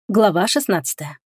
Глава 16.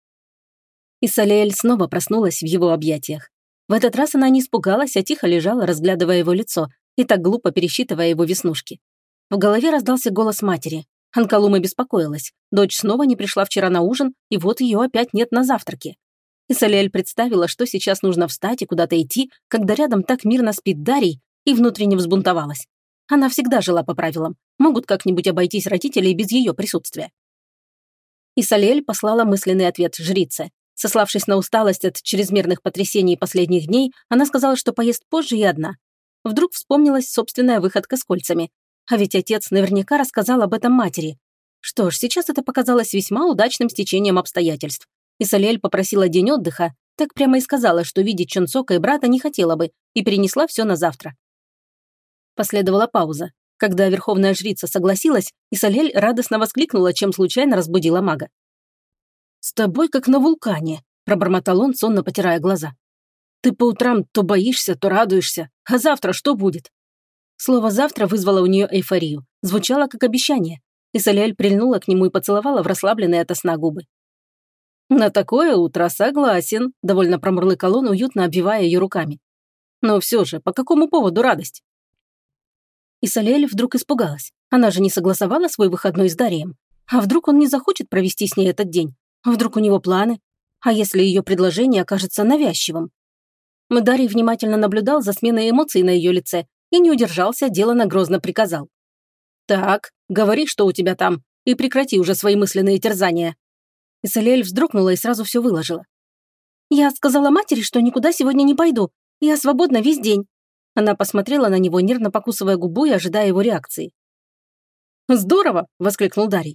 Исалиэль снова проснулась в его объятиях. В этот раз она не испугалась, а тихо лежала, разглядывая его лицо и так глупо пересчитывая его веснушки. В голове раздался голос матери. Анкалума беспокоилась. Дочь снова не пришла вчера на ужин, и вот ее опять нет на завтраке. Исалиэль представила, что сейчас нужно встать и куда-то идти, когда рядом так мирно спит Дарий, и внутренне взбунтовалась. Она всегда жила по правилам. Могут как-нибудь обойтись родители и без ее присутствия. Исалиэль послала мысленный ответ жрице. Сославшись на усталость от чрезмерных потрясений последних дней, она сказала, что поест позже и одна. Вдруг вспомнилась собственная выходка с кольцами. А ведь отец наверняка рассказал об этом матери. Что ж, сейчас это показалось весьма удачным стечением обстоятельств. Исалиэль попросила день отдыха, так прямо и сказала, что видеть Чонсока и брата не хотела бы, и перенесла все на завтра. Последовала пауза. Когда верховная жрица согласилась, Исалиэль радостно воскликнула, чем случайно разбудила мага. «С тобой как на вулкане», – пробормотал он, сонно потирая глаза. «Ты по утрам то боишься, то радуешься. А завтра что будет?» Слово «завтра» вызвало у нее эйфорию. Звучало как обещание. Исалиэль прильнула к нему и поцеловала в расслабленные ото сна губы. «На такое утро согласен», – довольно промурлыкал он, уютно обвивая ее руками. «Но все же, по какому поводу радость?» Исалиэль вдруг испугалась. Она же не согласовала свой выходной с Дарием. А вдруг он не захочет провести с ней этот день? А вдруг у него планы? А если ее предложение окажется навязчивым? Дарий внимательно наблюдал за сменой эмоций на ее лице и не удержался, делано грозно приказал. «Так, говори, что у тебя там, и прекрати уже свои мысленные терзания». Исалиэль вздрогнула и сразу все выложила. «Я сказала матери, что никуда сегодня не пойду. Я свободна весь день». Она посмотрела на него, нервно покусывая губу и ожидая его реакции. «Здорово!» – воскликнул Дарий.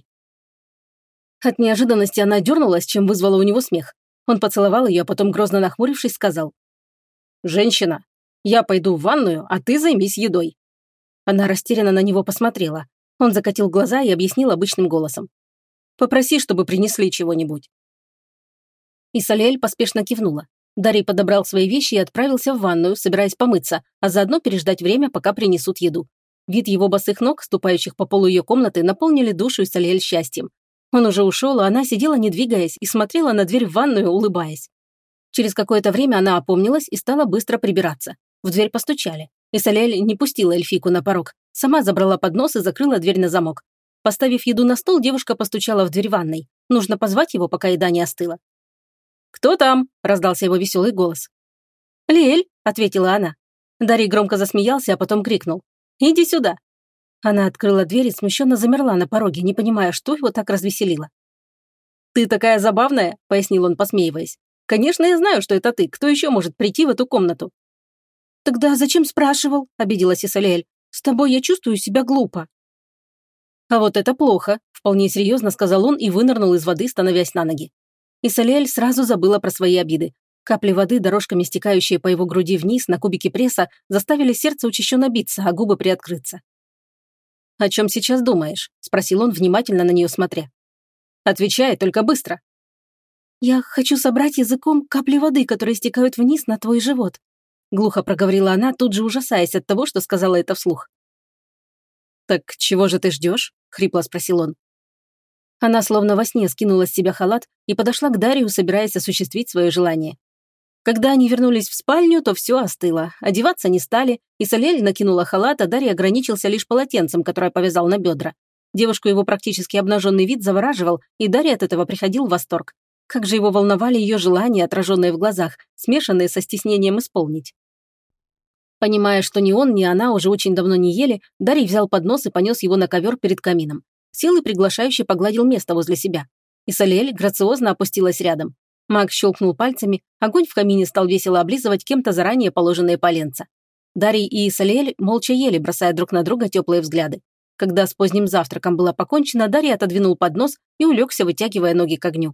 От неожиданности она дернулась, чем вызвала у него смех. Он поцеловал ее, а потом, грозно нахмурившись, сказал. «Женщина, я пойду в ванную, а ты займись едой». Она растерянно на него посмотрела. Он закатил глаза и объяснил обычным голосом. «Попроси, чтобы принесли чего-нибудь». Исалиэль поспешно кивнула. Дарий подобрал свои вещи и отправился в ванную, собираясь помыться, а заодно переждать время, пока принесут еду. Вид его босых ног, ступающих по полу ее комнаты, наполнили душу Исалиэль счастьем. Он уже ушел, а она сидела, не двигаясь, и смотрела на дверь в ванную, улыбаясь. Через какое-то время она опомнилась и стала быстро прибираться. В дверь постучали. Исалиэль не пустила эльфийку на порог. Сама забрала поднос и закрыла дверь на замок. Поставив еду на стол, девушка постучала в дверь ванной. Нужно позвать его, пока еда не остыла. «Кто там?» – раздался его веселый голос. «Лиэль», – ответила она. Дарий громко засмеялся, а потом крикнул. «Иди сюда». Она открыла дверь и смущенно замерла на пороге, не понимая, что его так развеселило. «Ты такая забавная», – пояснил он, посмеиваясь. «Конечно, я знаю, что это ты. Кто еще может прийти в эту комнату?» «Тогда зачем спрашивал?» – обиделась Исалиэль. «С тобой я чувствую себя глупо». «А вот это плохо», – вполне серьезно сказал он и вынырнул из воды, становясь на ноги. Исалиэль сразу забыла про свои обиды. Капли воды, дорожками стекающие по его груди вниз на кубики пресса, заставили сердце учащенно биться, а губы приоткрыться. «О чем сейчас думаешь?» – спросил он, внимательно на нее смотря. «Отвечай, только быстро». «Я хочу собрать языком капли воды, которые стекают вниз на твой живот», – глухо проговорила она, тут же ужасаясь от того, что сказала это вслух. «Так чего же ты ждешь?» – хрипло спросил он. Она словно во сне скинула с себя халат и подошла к Дарию, собираясь осуществить свое желание. Когда они вернулись в спальню, то все остыло. Одеваться не стали, Исалиэль накинула халат, а Дарий ограничился лишь полотенцем, которое повязал на бедра. Девушку его практически обнаженный вид завораживал, и Дарий от этого приходил в восторг. Как же его волновали ее желания, отраженные в глазах, смешанные со стеснением исполнить. Понимая, что ни он, ни она уже очень давно не ели, Дарий взял поднос и понес его на ковер перед камином. Сел и приглашающе погладил место возле себя. Исалиэль грациозно опустилась рядом. Маг щелкнул пальцами, огонь в камине стал весело облизывать кем-то заранее положенные поленца. Дарий и Исалиэль молча ели, бросая друг на друга теплые взгляды. Когда с поздним завтраком было покончено, Дарий отодвинул поднос и улегся, вытягивая ноги к огню.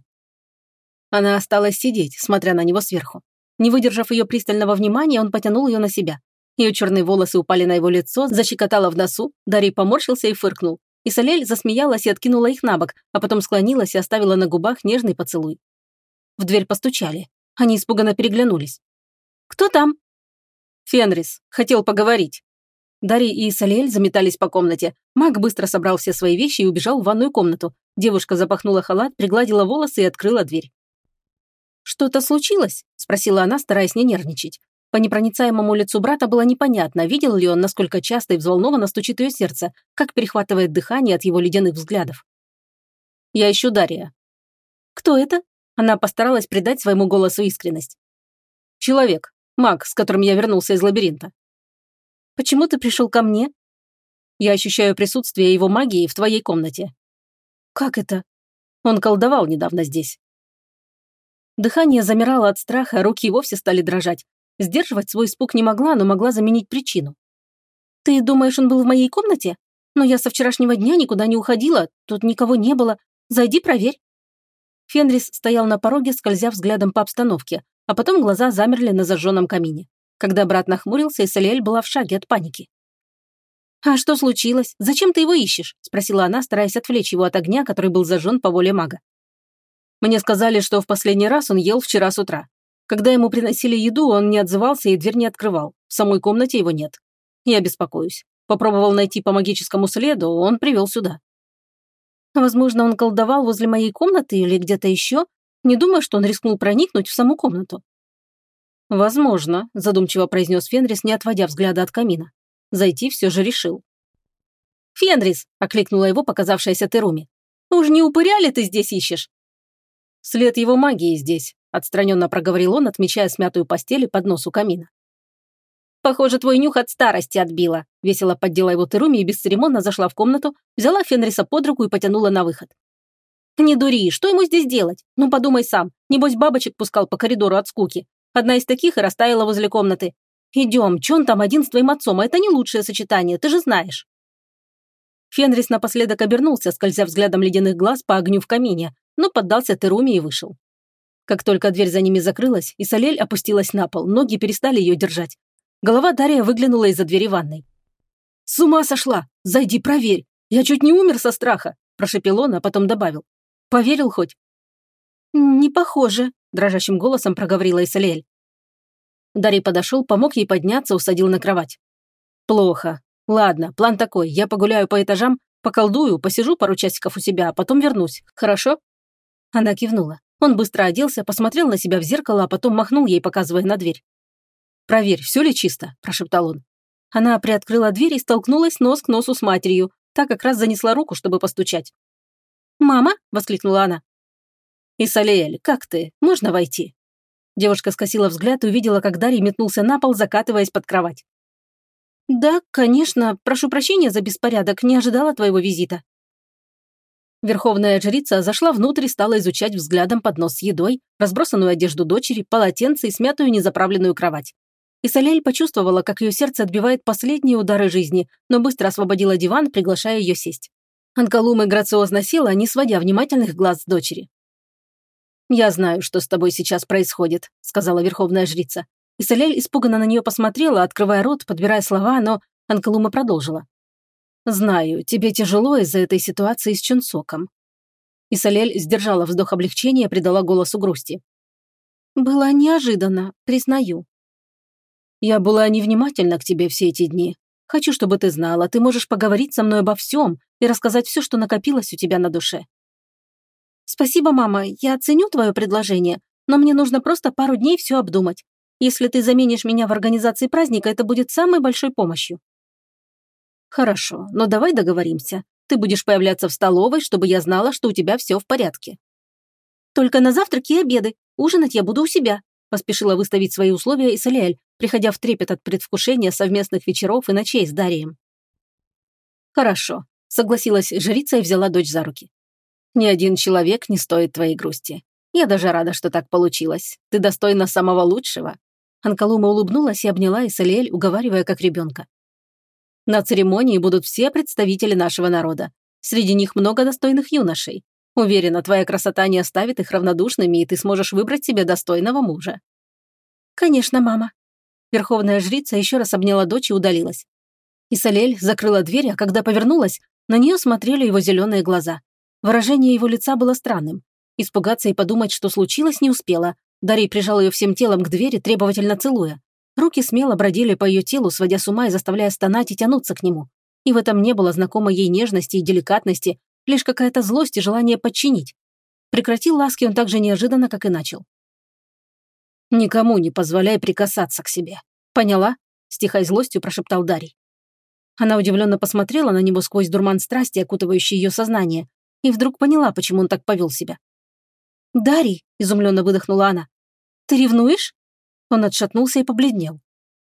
Она осталась сидеть, смотря на него сверху. Не выдержав ее пристального внимания, он потянул ее на себя. Ее черные волосы упали на его лицо, защекотало в носу, Дарий поморщился и фыркнул. Исалиэль засмеялась и откинула их на бок, а потом склонилась и оставила на губах нежный поцелуй. В дверь постучали. Они испуганно переглянулись. «Кто там?» «Фенрис. Хотел поговорить». Дарий и Исалиэль заметались по комнате. Маг быстро собрал все свои вещи и убежал в ванную комнату. Девушка запахнула халат, пригладила волосы и открыла дверь. «Что-то случилось?» – спросила она, стараясь не нервничать. По непроницаемому лицу брата было непонятно, видел ли он, насколько часто и взволнованно стучит ее сердце, как перехватывает дыхание от его ледяных взглядов. «Я ищу Дария». «Кто это?» Она постаралась придать своему голосу искренность. «Человек, маг, с которым я вернулся из лабиринта». «Почему ты пришел ко мне?» «Я ощущаю присутствие его магии в твоей комнате». «Как это?» «Он колдовал недавно здесь». Дыхание замирало от страха, руки и вовсе стали дрожать. Сдерживать свой испуг не могла, но могла заменить причину. «Ты думаешь, он был в моей комнате? Но я со вчерашнего дня никуда не уходила, тут никого не было. Зайди, проверь». Фенрис стоял на пороге, скользя взглядом по обстановке, а потом глаза замерли на зажженном камине. Когда брат нахмурился, Исалиэль была в шаге от паники. «А что случилось? Зачем ты его ищешь?» – спросила она, стараясь отвлечь его от огня, который был зажжен по воле мага. «Мне сказали, что в последний раз он ел вчера с утра. Когда ему приносили еду, он не отзывался и дверь не открывал. В самой комнате его нет. Я беспокоюсь. Попробовал найти по магическому следу, он привел сюда». «Возможно, он колдовал возле моей комнаты или где-то еще? Не думаю, что он рискнул проникнуть в саму комнату». «Возможно», – задумчиво произнес Фенрис, не отводя взгляда от камина. Зайти все же решил. «Фенрис!» – окликнула его показавшаяся Теруми. «Уж не упыря ли ты здесь ищешь?» «След его магии здесь», – отстраненно проговорил он, отмечая смятую постель и поднос у камина. «Похоже, твой нюх от старости отбила», – весело поддела его Теруми и бесцеремонно зашла в комнату, взяла Фенриса под руку и потянула на выход. «Не дури, что ему здесь делать? Ну подумай сам, небось бабочек пускал по коридору от скуки. Одна из таких и растаяла возле комнаты. Идем, че он там один с твоим отцом, а это не лучшее сочетание, ты же знаешь». Фенрис напоследок обернулся, скользя взглядом ледяных глаз по огню в камине, но поддался Теруми и вышел. Как только дверь за ними закрылась, Исалиэль опустилась на пол, ноги перестали ее держать. Голова Дария выглянула из-за двери ванной. «С ума сошла! Зайди, проверь! Я чуть не умер со страха!» – прошепел он, а потом добавил. «Поверил хоть?» «Не похоже», – дрожащим голосом проговорила Исалиэль. Дарий подошел, помог ей подняться, усадил на кровать. «Плохо. Ладно, план такой. Я погуляю по этажам, поколдую, посижу пару часиков у себя, а потом вернусь. Хорошо?» Она кивнула. Он быстро оделся, посмотрел на себя в зеркало, а потом махнул ей, показывая на дверь. «Проверь, все ли чисто?» – прошептал он. Она приоткрыла дверь и столкнулась нос к носу с матерью. Та как раз занесла руку, чтобы постучать. «Мама?» – воскликнула она. «Исалиэль, как ты? Можно войти?» Девушка скосила взгляд и увидела, как Дарий метнулся на пол, закатываясь под кровать. «Да, конечно. Прошу прощения за беспорядок. Не ожидала твоего визита». Верховная жрица зашла внутрь и стала изучать взглядом поднос с едой, разбросанную одежду дочери, полотенце и смятую незаправленную кровать. Исалиэль почувствовала, как ее сердце отбивает последние удары жизни, но быстро освободила диван, приглашая ее сесть. Анкалума грациозно села, не сводя внимательных глаз с дочери. «Я знаю, что с тобой сейчас происходит», — сказала верховная жрица. Исалиэль испуганно на нее посмотрела, открывая рот, подбирая слова, но Анкалума продолжила. «Знаю, тебе тяжело из-за этой ситуации с Чунсоком». Исалиэль сдержала вздох облегчения, придала голосу грусти. «Было неожиданно, признаю». «Я была невнимательна к тебе все эти дни. Хочу, чтобы ты знала, ты можешь поговорить со мной обо всем и рассказать все, что накопилось у тебя на душе». «Спасибо, мама, я оценю твое предложение, но мне нужно просто пару дней все обдумать. Если ты заменишь меня в организации праздника, это будет самой большой помощью». «Хорошо, но давай договоримся. Ты будешь появляться в столовой, чтобы я знала, что у тебя все в порядке». «Только на завтраки и обеды. Ужинать я буду у себя», поспешила выставить свои условия Исалиэль, приходя в трепет от предвкушения совместных вечеров и ночей с Дарием. «Хорошо», — согласилась жрица и взяла дочь за руки. «Ни один человек не стоит твоей грусти. Я даже рада, что так получилось. Ты достойна самого лучшего». Анкалума улыбнулась и обняла Исалиэль, уговаривая как ребенка. «На церемонии будут все представители нашего народа. Среди них много достойных юношей. Уверена, твоя красота не оставит их равнодушными, и ты сможешь выбрать себе достойного мужа». «Конечно, мама». Верховная жрица еще раз обняла дочь и удалилась. Исалиэль закрыла дверь, а когда повернулась, на нее смотрели его зеленые глаза. Выражение его лица было странным. Испугаться и подумать, что случилось, не успела. Дарий прижал ее всем телом к двери, требовательно целуя. Руки смело бродили по ее телу, сводя с ума и заставляя стонать и тянуться к нему. И в этом не было знакомой ей нежности и деликатности, лишь какая-то злость и желание подчинить. Прекратил ласки он так же неожиданно, как и начал. «Никому не позволяй прикасаться к себе. Поняла?» – с тихой злостью прошептал Дарий. Она удивленно посмотрела на него сквозь дурман страсти, окутывающий ее сознание, и вдруг поняла, почему он так повел себя. «Дарий!» – изумленно выдохнула она. «Ты ревнуешь?» Он отшатнулся и побледнел.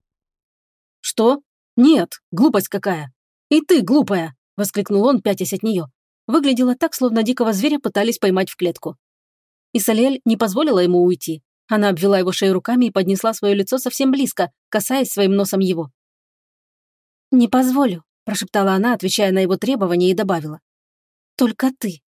«Что? Нет, глупость какая! И ты глупая!» – воскликнул он, пятясь от нее. Выглядело так, словно дикого зверя пытались поймать в клетку. И Салиэль не позволила ему уйти. Она обвела его шею руками и поднесла свое лицо совсем близко, касаясь своим носом его. «Не позволю», – прошептала она, отвечая на его требования, и добавила. «Только ты».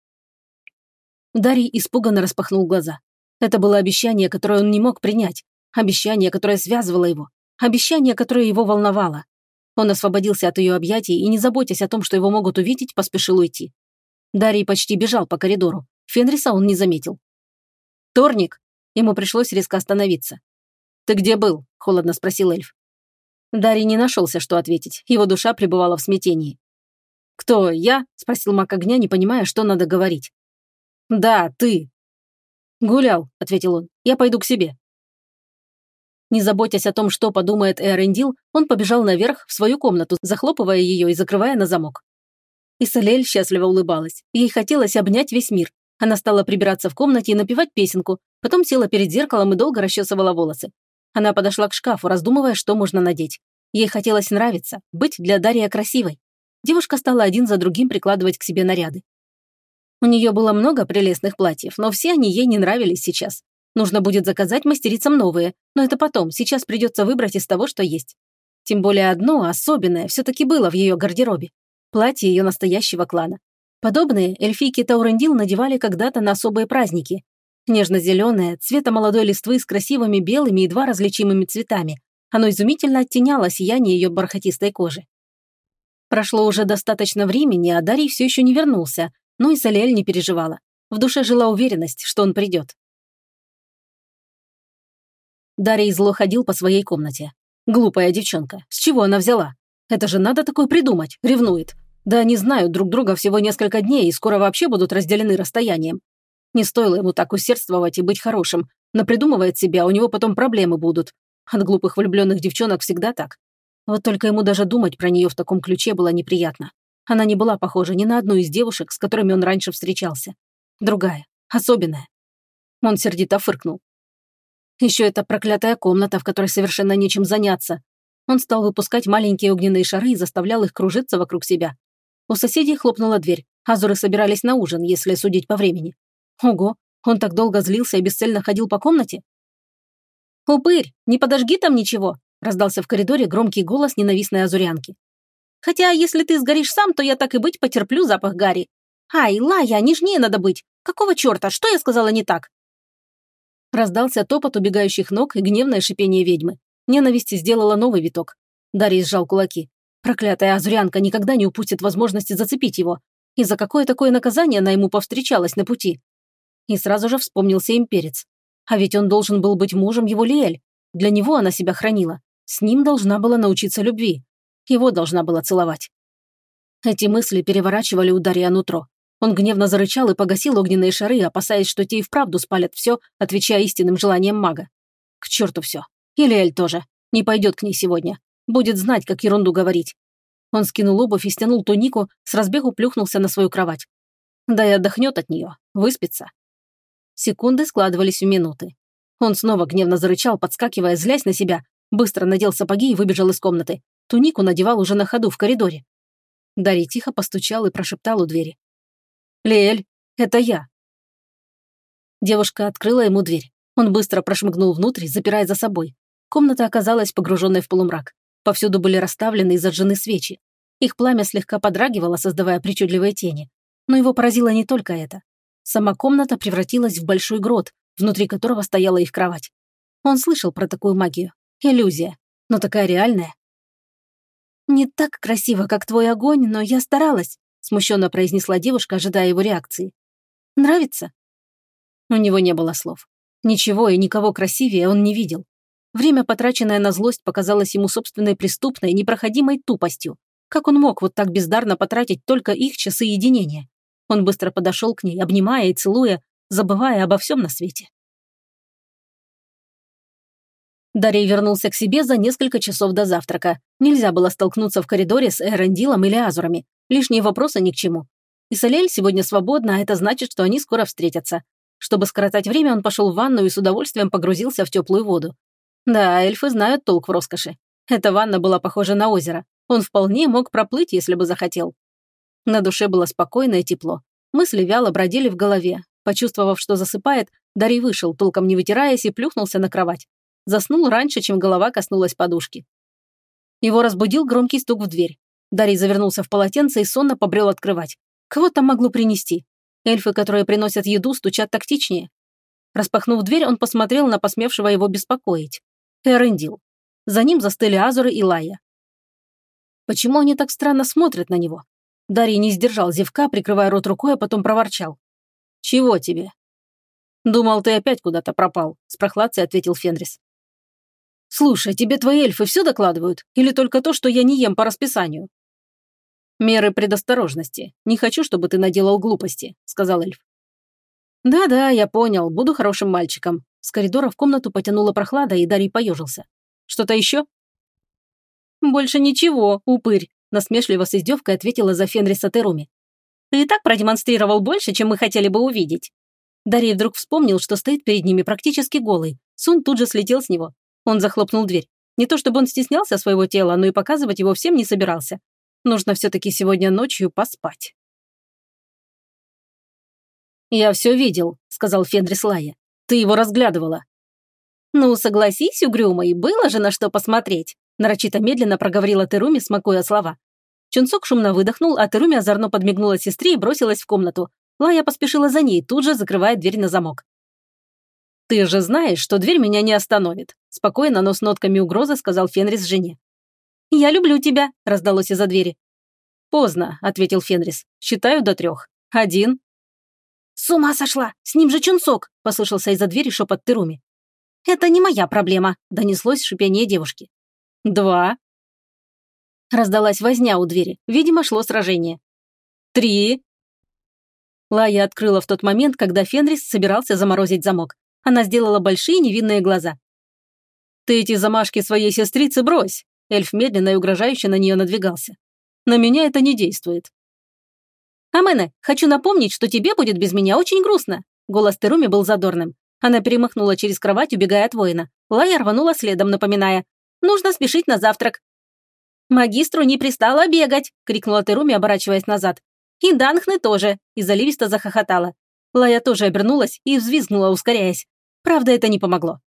Дарий испуганно распахнул глаза. Это было обещание, которое он не мог принять. Обещание, которое связывало его. Обещание, которое его волновало. Он освободился от ее объятий и, не заботясь о том, что его могут увидеть, поспешил уйти. Дарий почти бежал по коридору. Фенриса он не заметил. «Торник!» Ему пришлось резко остановиться. «Ты где был?» – холодно спросил эльф. Дарий не нашелся, что ответить. Его душа пребывала в смятении. «Кто, я?» – спросил маг огня, не понимая, что надо говорить. «Да, ты». «Гулял», – ответил он. «Я пойду к себе». Не заботясь о том, что подумает Эарендил, он побежал наверх в свою комнату, захлопывая ее и закрывая на замок. Исалиэль счастливо улыбалась. Ей хотелось обнять весь мир. Она стала прибираться в комнате и напевать песенку, потом села перед зеркалом и долго расчесывала волосы. Она подошла к шкафу, раздумывая, что можно надеть. Ей хотелось нравиться, быть для Дария красивой. Девушка стала один за другим прикладывать к себе наряды. У нее было много прелестных платьев, но все они ей не нравились сейчас. Нужно будет заказать мастерицам новые, но это потом, сейчас придется выбрать из того, что есть. Тем более одно, особенное, все-таки было в ее гардеробе. Платье ее настоящего клана. Подобные эльфийки Таурендил надевали когда-то на особые праздники. Нежно-зеленое, цвета молодой листвы с красивыми белыми и едва различимыми цветами. Оно изумительно оттеняло сияние ее бархатистой кожи. Прошло уже достаточно времени, а Дарий все еще не вернулся, но и Салиэль не переживала. В душе жила уверенность, что он придет. Дарий зло ходил по своей комнате. Глупая девчонка. С чего она взяла? Это же надо такое придумать. Ревнует. Да они знают друг друга всего несколько дней и скоро вообще будут разделены расстоянием. Не стоило ему так усердствовать и быть хорошим. Напридумывает себя, у него потом проблемы будут. От глупых влюбленных девчонок всегда так. Вот только ему даже думать про нее в таком ключе было неприятно. Она не была похожа ни на одну из девушек, с которыми он раньше встречался. Другая. Особенная. Он сердито фыркнул. Еще эта проклятая комната, в которой совершенно нечем заняться. Он стал выпускать маленькие огненные шары и заставлял их кружиться вокруг себя. У соседей хлопнула дверь. Азуры собирались на ужин, если судить по времени. Ого, он так долго злился и бесцельно ходил по комнате? «Упырь, не подожги там ничего!» раздался в коридоре громкий голос ненавистной азурянки. «Хотя, если ты сгоришь сам, то я так и быть потерплю запах гари. Ай, Лая, нежнее надо быть! Какого черта, что я сказала не так?» Раздался топот убегающих ног и гневное шипение ведьмы. Ненависть сделала новый виток. Дарий сжал кулаки. Проклятая азурянка никогда не упустит возможности зацепить его. И за какое такое наказание она ему повстречалась на пути? И сразу же вспомнился имперец. А ведь он должен был быть мужем его Лиэль. Для него она себя хранила. С ним должна была научиться любви. Его должна была целовать. Эти мысли переворачивали у Дария нутро. Он гневно зарычал и погасил огненные шары, опасаясь, что те и вправду спалят все, отвечая истинным желаниям мага. К черту все. И Лиэль тоже. Не пойдет к ней сегодня. Будет знать, как ерунду говорить. Он скинул обувь и стянул тунику, с разбегу плюхнулся на свою кровать. Да и отдохнет от нее, выспится. Секунды складывались в минуты. Он снова гневно зарычал, подскакивая, злясь на себя, быстро надел сапоги и выбежал из комнаты. Тунику надевал уже на ходу в коридоре. Дарий тихо постучал и прошептал у двери. «Лиэль, это я». Девушка открыла ему дверь. Он быстро прошмыгнул внутрь, запирая за собой. Комната оказалась погруженной в полумрак. Повсюду были расставлены и зажжены свечи. Их пламя слегка подрагивало, создавая причудливые тени. Но его поразило не только это. Сама комната превратилась в большой грот, внутри которого стояла их кровать. Он слышал про такую магию. Иллюзия. Но такая реальная. «Не так красиво, как твой огонь, но я старалась», смущенно произнесла девушка, ожидая его реакции. «Нравится?» У него не было слов. Ничего и никого красивее он не видел. Время, потраченное на злость, показалось ему собственной преступной, непроходимой тупостью. Как он мог вот так бездарно потратить только их часы единения? Он быстро подошел к ней, обнимая и целуя, забывая обо всем на свете. Дарий вернулся к себе за несколько часов до завтрака. Нельзя было столкнуться в коридоре с Эрендилом или Азурами. Лишние вопросы ни к чему. Исалиэль сегодня свободна, а это значит, что они скоро встретятся. Чтобы скоротать время, он пошел в ванну и с удовольствием погрузился в теплую воду. Да, эльфы знают толк в роскоши. Эта ванна была похожа на озеро. Он вполне мог проплыть, если бы захотел. На душе было спокойно и тепло. Мысли вяло бродили в голове. Почувствовав, что засыпает, Дарий вышел, толком не вытираясь, и плюхнулся на кровать. Заснул раньше, чем голова коснулась подушки. Его разбудил громкий стук в дверь. Дарий завернулся в полотенце и сонно побрел открывать. Кого там могло принести? Эльфы, которые приносят еду, стучат тактичнее. Распахнув дверь, он посмотрел на посмевшего его беспокоить. Эрендил. За ним застыли Азуры и Лая. Почему они так странно смотрят на него? Дарий не сдержал зевка, прикрывая рот рукой, а потом проворчал. «Чего тебе?» «Думал, ты опять куда-то пропал», — с прохладцей ответил Фенрис. «Слушай, тебе твои эльфы все докладывают? Или только то, что я не ем по расписанию?» «Меры предосторожности. Не хочу, чтобы ты наделал глупости», — сказал эльф. «Да-да, я понял. Буду хорошим мальчиком». С коридора в комнату потянула прохлада, и Дарий поежился. «Что-то еще?» «Больше ничего, упырь», — насмешливо с издевкой ответила за Фенриса Теруми. «Ты и так продемонстрировал больше, чем мы хотели бы увидеть». Дарий вдруг вспомнил, что стоит перед ними практически голый. Сон тут же слетел с него. Он захлопнул дверь. Не то чтобы он стеснялся своего тела, но и показывать его всем не собирался. Нужно все-таки сегодня ночью поспать. «Я все видел», — сказал Фенрис Лая. «Ты его разглядывала». «Ну, согласись, угрюмый, было же на что посмотреть», — нарочито медленно проговорила Теруми, смакуя слова. Чунцок шумно выдохнул, а Теруми озорно подмигнула сестре и бросилась в комнату. Лая поспешила за ней, тут же закрывая дверь на замок. «Ты же знаешь, что дверь меня не остановит», — спокойно, но с нотками угрозы сказал Фенрис жене. «Я люблю тебя», — раздалось из-за двери. «Поздно», — ответил Фенрис. «Считаю до 3. 1». «С ума сошла! С ним же Чунцок!» — послышался из-за двери шепот Теруми. «Это не моя проблема», — донеслось шипение девушки. 2. Раздалась возня у двери. Видимо, шло сражение. 3. Лая открыла в тот момент, когда Фенрис собирался заморозить замок. Она сделала большие невинные глаза. «Ты эти замашки своей сестрицы брось!» Эльф медленно и угрожающе на нее надвигался. «На меня это не действует». «Амене, хочу напомнить, что тебе будет без меня очень грустно». Голос Теруми был задорным. Она перемахнула через кровать, убегая от воина. Лая рванула следом, напоминая. «Нужно спешить на завтрак». «Магистру не пристало бегать!» — крикнула Теруми, оборачиваясь назад. «И Данхны тоже!» — и заливисто захохотала. Лая тоже обернулась и взвизгнула, ускоряясь. Правда, это не помогло.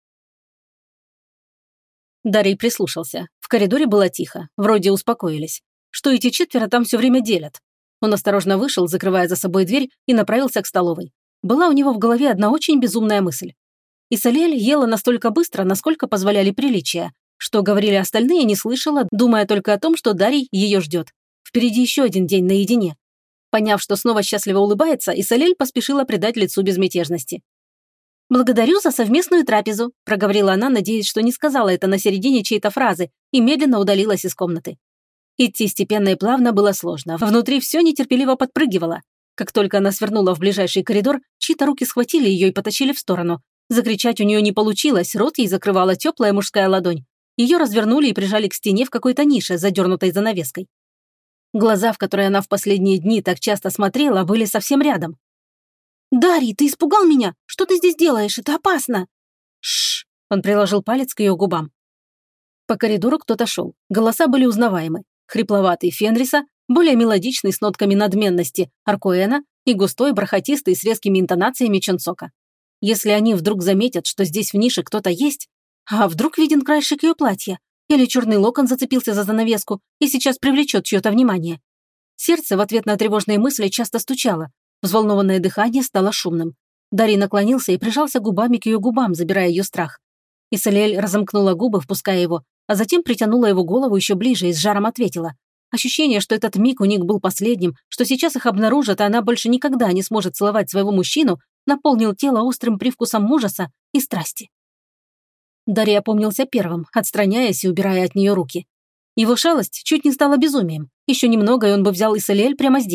Дарий прислушался. В коридоре было тихо. Вроде успокоились. Что эти 4 там все время делят? Он осторожно вышел, закрывая за собой дверь, и направился к столовой. Была у него в голове одна очень безумная мысль. Исалиэль ела настолько быстро, насколько позволяли приличия. Что говорили остальные, не слышала, думая только о том, что Дарий ее ждет. Впереди еще один день наедине. Поняв, что снова счастливо улыбается, Исалиэль поспешила придать лицу безмятежности. «Благодарю за совместную трапезу», – проговорила она, надеясь, что не сказала это на середине чьей-то фразы, и медленно удалилась из комнаты. Идти степенно и плавно было сложно. Внутри все нетерпеливо подпрыгивало. Как только она свернула в ближайший коридор, чьи-то руки схватили ее и потащили в сторону. Закричать у нее не получилось, рот ей закрывала теплая мужская ладонь. Ее развернули и прижали к стене в какой-то нише, задернутой занавеской. Глаза, в которые она в последние дни так часто смотрела, были совсем рядом. «Дарий, ты испугал меня? Что ты здесь делаешь? Это опасно!» «Шш!» – он приложил палец к ее губам. По коридору кто-то шел. Голоса были узнаваемы. Хрипловатый Фенриса, более мелодичный с нотками надменности Аркоэна и густой, бархатистый с резкими интонациями Чунцока. Если они вдруг заметят, что здесь в нише кто-то есть, а вдруг виден краешек ее платья, или черный локон зацепился за занавеску и сейчас привлечет чье-то внимание. Сердце в ответ на тревожные мысли часто стучало. Взволнованное дыхание стало шумным. Дарий наклонился и прижался губами к ее губам, забирая ее страх. Исалиэль разомкнула губы, впуская его, а затем притянула его голову еще ближе и с жаром ответила. Ощущение, что этот миг у них был последним, что сейчас их обнаружат, и она больше никогда не сможет целовать своего мужчину, наполнил тело острым привкусом ужаса и страсти. Дарий опомнился первым, отстраняясь и убирая от нее руки. Его шалость чуть не стала безумием. Еще немного, и он бы взял Исалиэль прямо здесь.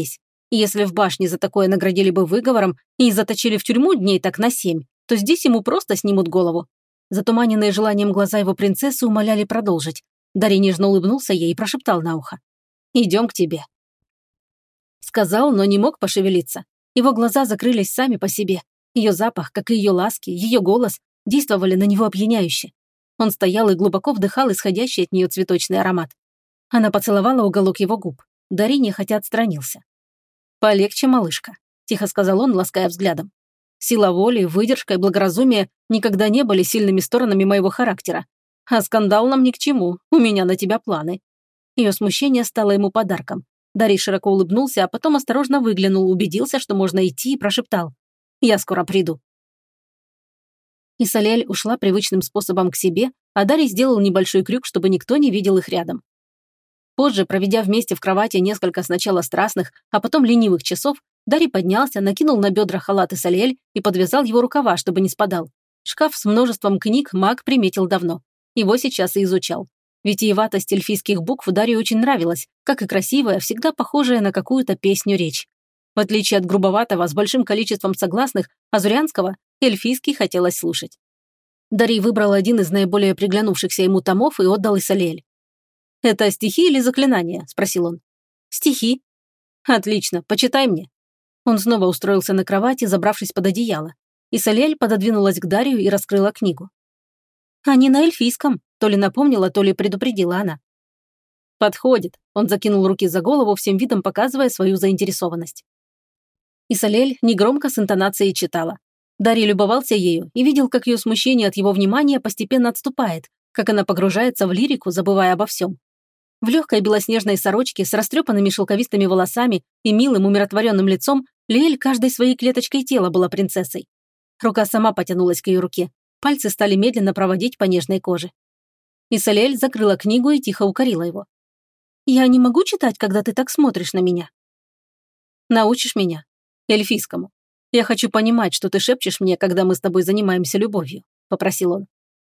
И если в башне за такое наградили бы выговором и заточили в тюрьму дней так на 7, то здесь ему просто снимут голову. Затуманенные желанием глаза его принцессы умоляли продолжить. Дарий нежно улыбнулся ей и прошептал на ухо. «Идем к тебе». Сказал, но не мог пошевелиться. Его глаза закрылись сами по себе. Ее запах, как и ее ласки, ее голос действовали на него опьяняюще. Он стоял и глубоко вдыхал исходящий от нее цветочный аромат. Она поцеловала уголок его губ. Дарий нехотя отстранился. «Полегче, малышка», – тихо сказал он, лаская взглядом. «Сила воли, выдержка и благоразумие никогда не были сильными сторонами моего характера. А скандал нам ни к чему, у меня на тебя планы». Ее смущение стало ему подарком. Дарий широко улыбнулся, а потом осторожно выглянул, убедился, что можно идти, и прошептал. «Я скоро приду». Исалиэль ушла привычным способом к себе, а Дарий сделал небольшой крюк, чтобы никто не видел их рядом. Позже, проведя вместе в кровати несколько сначала страстных, а потом ленивых часов, Дарий поднялся, накинул на бедра халат Исалиэль и подвязал его рукава, чтобы не спадал. Шкаф с множеством книг маг приметил давно. Его сейчас и изучал. Витиеватость эльфийских букв Дарью очень нравилась, как и красивая, всегда похожая на какую-то песню речь. В отличие от грубоватого, с большим количеством согласных, азурянского, эльфийский хотелось слушать. Дарий выбрал один из наиболее приглянувшихся ему томов и отдал Исалиэль. «Это стихи или заклинания?» – спросил он. «Стихи». «Отлично, почитай мне». Он снова устроился на кровати, забравшись под одеяло. Исалиэль пододвинулась к Дарию и раскрыла книгу. «Они на эльфийском», – то ли напомнила, то ли предупредила она. «Подходит», – он закинул руки за голову, всем видом показывая свою заинтересованность. Исалиэль негромко с интонацией читала. Дарий любовался ею и видел, как ее смущение от его внимания постепенно отступает, как она погружается в лирику, забывая обо всем. В легкой белоснежной сорочке с растрепанными шелковистыми волосами и милым умиротворенным лицом Лиэль каждой своей клеточкой тела была принцессой. Рука сама потянулась к ее руке, пальцы стали медленно проводить по нежной коже. Исалиэль закрыла книгу и тихо укорила его. «Я не могу читать, когда ты так смотришь на меня». «Научишь меня? Эльфийскому. Я хочу понимать, что ты шепчешь мне, когда мы с тобой занимаемся любовью», – попросил он.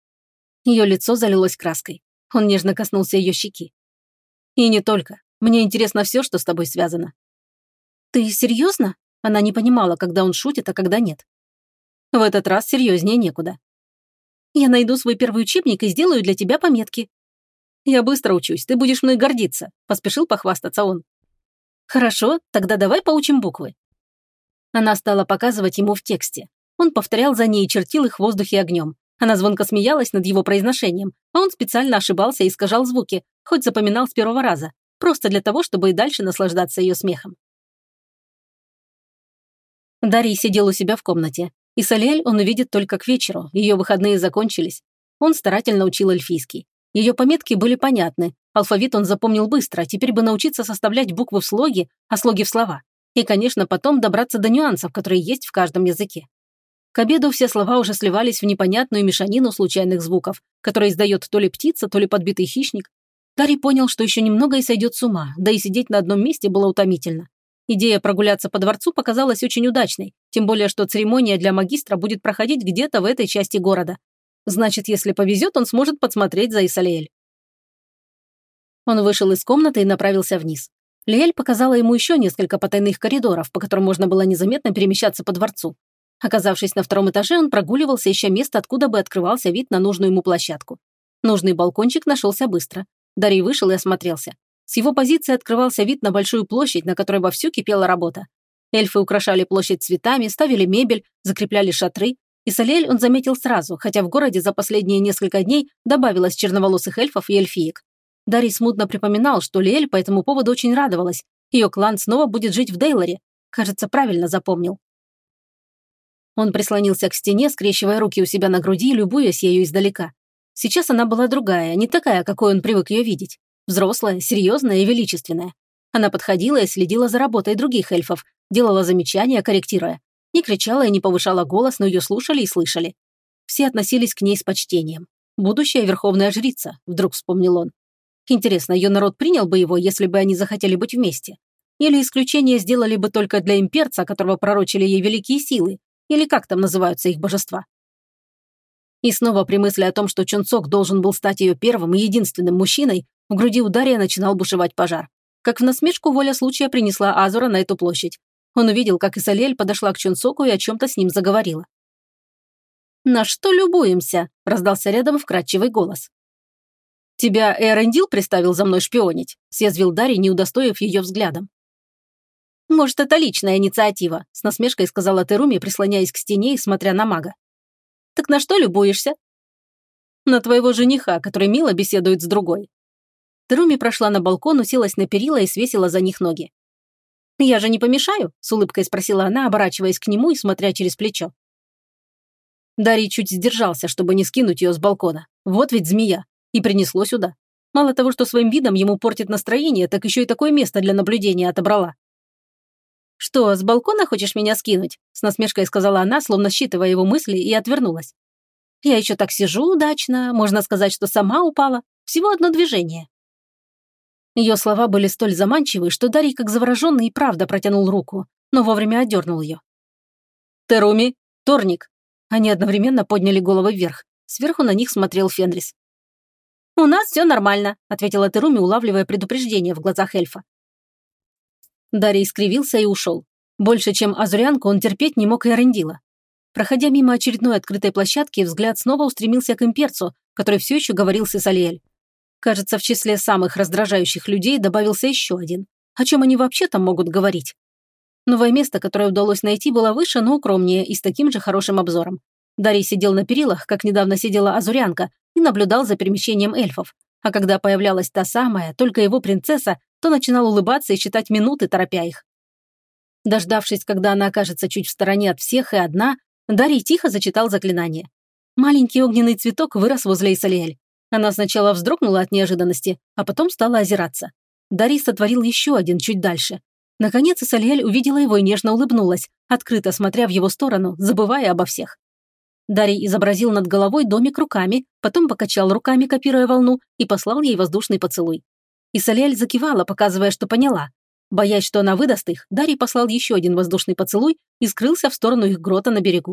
Ее лицо залилось краской. Он нежно коснулся ее щеки. «И не только. Мне интересно все, что с тобой связано». «Ты серьезно?» Она не понимала, когда он шутит, а когда нет. «В этот раз серьезнее некуда». «Я найду свой первый учебник и сделаю для тебя пометки». «Я быстро учусь, ты будешь мной гордиться», – поспешил похвастаться он. «Хорошо, тогда давай поучим буквы». Она стала показывать ему в тексте. Он повторял за ней и чертил их в воздухе огнем. Она звонко смеялась над его произношением, а он специально ошибался и искажал звуки, хоть запоминал с первого раза, просто для того, чтобы и дальше наслаждаться ее смехом. Дарий сидел у себя в комнате. Исалиэль он увидит только к вечеру, ее выходные закончились. Он старательно учил эльфийский. Ее пометки были понятны, алфавит он запомнил быстро, теперь бы научиться составлять буквы в слоги, а слоги в слова. И, конечно, потом добраться до нюансов, которые есть в каждом языке. К обеду все слова уже сливались в непонятную мешанину случайных звуков, которые издает то ли птица, то ли подбитый хищник. Дарий понял, что еще немного и сойдет с ума, да и сидеть на одном месте было утомительно. Идея прогуляться по дворцу показалась очень удачной, тем более, что церемония для магистра будет проходить где-то в этой части города. Значит, если повезет, он сможет подсмотреть за Исалиэль. Он вышел из комнаты и направился вниз. Лиэль показала ему еще несколько потайных коридоров, по которым можно было незаметно перемещаться по дворцу. Оказавшись на втором этаже, он прогуливался, ища место, откуда бы открывался вид на нужную ему площадку. Нужный балкончик нашелся быстро. Дарий вышел и осмотрелся. С его позиции открывался вид на большую площадь, на которой вовсю кипела работа. Эльфы украшали площадь цветами, ставили мебель, закрепляли шатры. Исалиэль он заметил сразу, хотя в городе за последние несколько дней добавилось черноволосых эльфов и эльфиек. Дарий смутно припоминал, что Лиэль по этому поводу очень радовалась. Ее клан снова будет жить в Дейлоре. Кажется, правильно запомнил. Он прислонился к стене, скрещивая руки у себя на груди, любуясь ею издалека. Сейчас она была другая, не такая, какой он привык ее видеть. Взрослая, серьезная и величественная. Она подходила и следила за работой других эльфов, делала замечания, корректируя. Не кричала и не повышала голос, но ее слушали и слышали. Все относились к ней с почтением. Будущая верховная жрица, вдруг вспомнил он. Интересно, ее народ принял бы его, если бы они захотели быть вместе? Или исключение сделали бы только для имперца, которого пророчили ей великие силы? Или как там называются их божества? И снова при мысли о том, что Чунцок должен был стать ее первым и единственным мужчиной, в груди у Дария начинал бушевать пожар. Как в насмешку воля случая принесла Азура на эту площадь. Он увидел, как Исалиэль подошла к Чунсоку и о чем-то с ним заговорила. «На что любуемся?» – раздался рядом вкрадчивый голос. «Тебя Эрендил приставил за мной шпионить?» – съязвил Дарий, не удостоив ее взглядом. «Может, это личная инициатива», – с насмешкой сказала Теруми, прислоняясь к стене и смотря на мага. «Так на что любуешься?» «На твоего жениха, который мило беседует с другой». Теруми прошла на балкон, уселась на перила и свесила за них ноги. «Я же не помешаю?» – с улыбкой спросила она, оборачиваясь к нему и смотря через плечо. Дарий чуть сдержался, чтобы не скинуть ее с балкона. Вот ведь змея. И принесло сюда. Мало того, что своим видом ему портит настроение, так еще и такое место для наблюдения отобрала. «Что, с балкона хочешь меня скинуть?» – с насмешкой сказала она, словно считывая его мысли, и отвернулась. «Я еще так сижу удачно, можно сказать, что сама упала. Всего одно движение». Ее слова были столь заманчивы, что Дарий, как завороженный, и правда протянул руку, но вовремя отдернул ее. «Теруми, Торник!» Они одновременно подняли головы вверх. Сверху на них смотрел Фенрис. «У нас все нормально», – ответила Теруми, улавливая предупреждение в глазах эльфа. Дарий скривился и ушел. Больше, чем азурянку, он терпеть не мог и Эрендила. Проходя мимо очередной открытой площадки, взгляд снова устремился к имперцу, который все еще говорил с Исалиэль. Кажется, в числе самых раздражающих людей добавился еще один. О чем они вообще там могут говорить? Новое место, которое удалось найти, было выше, но укромнее и с таким же хорошим обзором. Дарий сидел на перилах, как недавно сидела азурянка, и наблюдал за перемещением эльфов. А когда появлялась та самая, только его принцесса, то начинал улыбаться и считать минуты, торопя их. Дождавшись, когда она окажется чуть в стороне от всех и одна, Дарий тихо зачитал заклинание. Маленький огненный цветок вырос возле Исалиэль. Она сначала вздрогнула от неожиданности, а потом стала озираться. Дарий сотворил еще один чуть дальше. Наконец Исалиэль увидела его и нежно улыбнулась, открыто смотря в его сторону, забывая обо всех. Дарий изобразил над головой домик руками, потом покачал руками, копируя волну, и послал ей воздушный поцелуй. Исалиэль закивала, показывая, что поняла. Боясь, что она выдаст их, Дарий послал еще один воздушный поцелуй и скрылся в сторону их грота на берегу.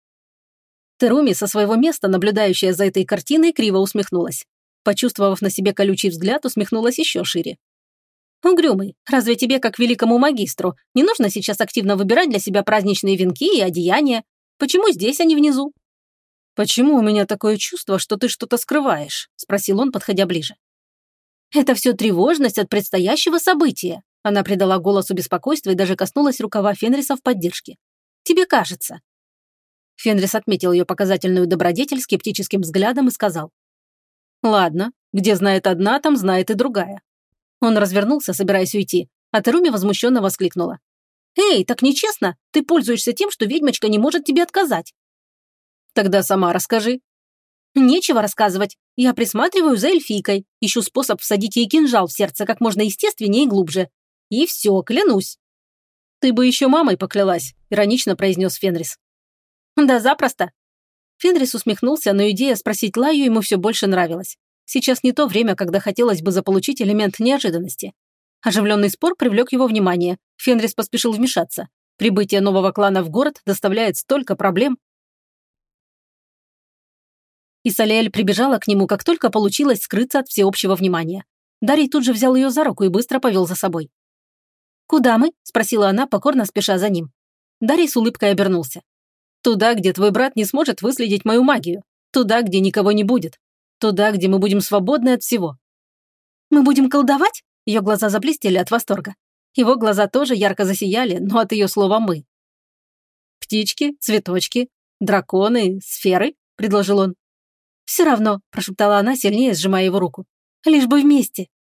Теруми, со своего места, наблюдающая за этой картиной, криво усмехнулась. Почувствовав на себе колючий взгляд, усмехнулась еще шире. «Угрюмый, разве тебе, как великому магистру, не нужно сейчас активно выбирать для себя праздничные венки и одеяния? Почему здесь, а не внизу?» «Почему у меня такое чувство, что ты что-то скрываешь?» – спросил он, подходя ближе. «Это все тревожность от предстоящего события», – она придала голосу беспокойства и даже коснулась рукава Фенриса в поддержке. «Тебе кажется». Фенрис отметил ее показательную добродетель скептическим взглядом и сказал. «Ладно, где знает одна, там знает и другая». Он развернулся, собираясь уйти, а Теруми возмущенно воскликнула. «Эй, так нечестно! Ты пользуешься тем, что ведьмочка не может тебе отказать». «Тогда сама расскажи». «Нечего рассказывать. Я присматриваю за эльфийкой, ищу способ всадить ей кинжал в сердце как можно естественнее и глубже. И все, клянусь». «Ты бы еще мамой поклялась», – иронично произнес Фенрис. «Да запросто». Фенрис усмехнулся, но идея спросить Лаю ему все больше нравилась. Сейчас не то время, когда хотелось бы заполучить элемент неожиданности. Оживленный спор привлек его внимание. Фенрис поспешил вмешаться. Прибытие нового клана в город доставляет столько проблем. Исалиэль прибежала к нему, как только получилось скрыться от всеобщего внимания. Дарий тут же взял ее за руку и быстро повел за собой. «Куда мы?» – спросила она, покорно спеша за ним. Дарий с улыбкой обернулся. «Туда, где твой брат не сможет выследить мою магию. Туда, где никого не будет. Туда, где мы будем свободны от всего». «Мы будем колдовать?» Ее глаза заблестели от восторга. Его глаза тоже ярко засияли, но от ее слова «мы». «Птички, цветочки, драконы, сферы?» – предложил он. «Все равно», – прошептала она, сильнее сжимая его руку. «Лишь бы вместе».